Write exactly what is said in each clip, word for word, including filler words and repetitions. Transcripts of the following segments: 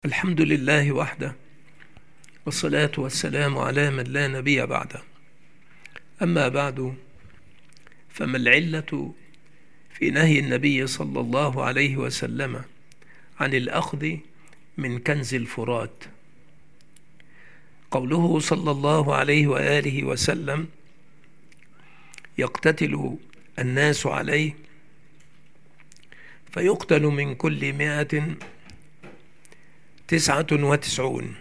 الحمد لله وحده، والصلاة والسلام على من لا نبي بعده. أما بعد، فما العلة في نهي النبي صلى الله عليه وسلم عن الأخذ من كنز الفرات؟ قوله صلى الله عليه وآله وسلم: يقتتل الناس عليه فيقتل من كل مائة تسعة وتسعون،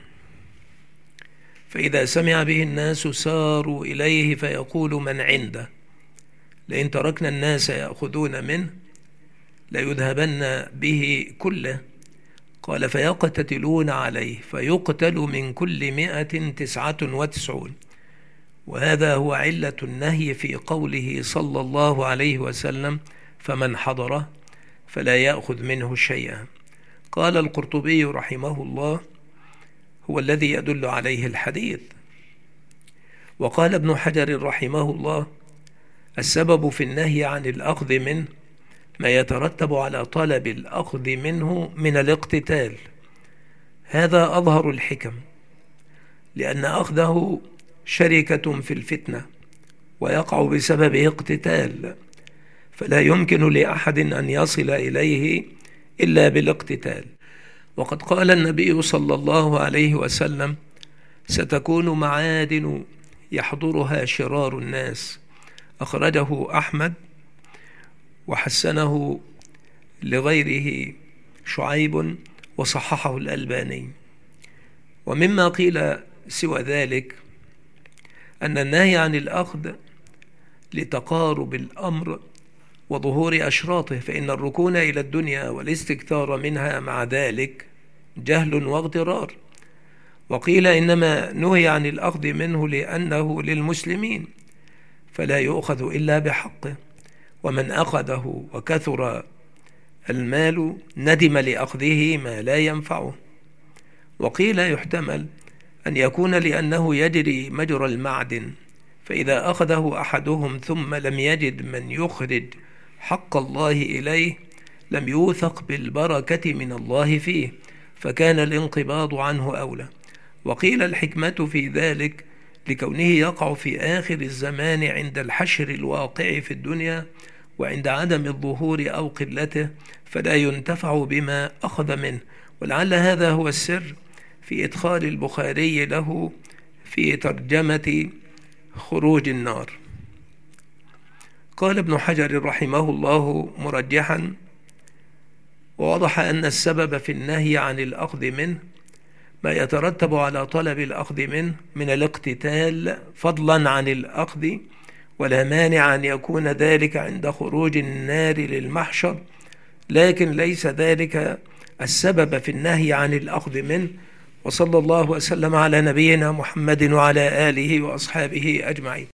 فإذا سمع به الناس ساروا إليه فيقول من عنده: لئن تركنا الناس يأخذون منه ليذهبن به كله. قال: فيقتتلون عليه فيقتل من كل مائة تسعة وتسعون. وهذا هو علة النهي في قوله صلى الله عليه وسلم: فمن حضره فلا يأخذ منه شيئا. قال القرطبي رحمه الله: هو الذي يدل عليه الحديث. وقال ابن حجر رحمه الله: السبب في النهي عن الأخذ منه ما يترتب على طلب الأخذ منه من الاقتتال. هذا أظهر الحكم، لأن أخذه شركة في الفتنة ويقع بسببه اقتتال، فلا يمكن لأحد أن يصل إليه إلا بالاقتتال. وقد قال النبي صلى الله عليه وسلم: ستكون معادن يحضرها شرار الناس. أخرجه أحمد وحسنه لغيره شعيب وصححه الألباني. ومما قيل سوى ذلك أن النهي عن الأخذ لتقارب الأمر وظهور أشراطه، فإن الركون إلى الدنيا والاستكثار منها مع ذلك جهل واغترار. وقيل إنما نهي عن الأخذ منه لأنه للمسلمين فلا يؤخذ إلا بحقه، ومن أخذه وكثر المال ندم لأخذه ما لا ينفعه. وقيل يحتمل أن يكون لأنه يجري مجرى المعدن، فإذا أخذه أحدهم ثم لم يجد من يخرج حق الله إليه لم يوثق بالبركة من الله فيه، فكان الانقباض عنه أولى. وقيل الحكمة في ذلك لكونه يقع في آخر الزمان عند الحشر الواقع في الدنيا وعند عدم الظهور أو قلته، فلا ينتفع بما أخذ منه. ولعل هذا هو السر في إدخال البخاري له في ترجمة خروج النار. قال ابن حجر رحمه الله مرجحا: ووضح أن السبب في النهي عن الأخذ منه ما يترتب على طلب الأخذ منه من الاقتتال فضلا عن الأخذ، ولا مانع أن يكون ذلك عند خروج النار للمحشر، لكن ليس ذلك السبب في النهي عن الأخذ منه. وصلى الله وسلم على نبينا محمد وعلى آله وأصحابه أجمعين.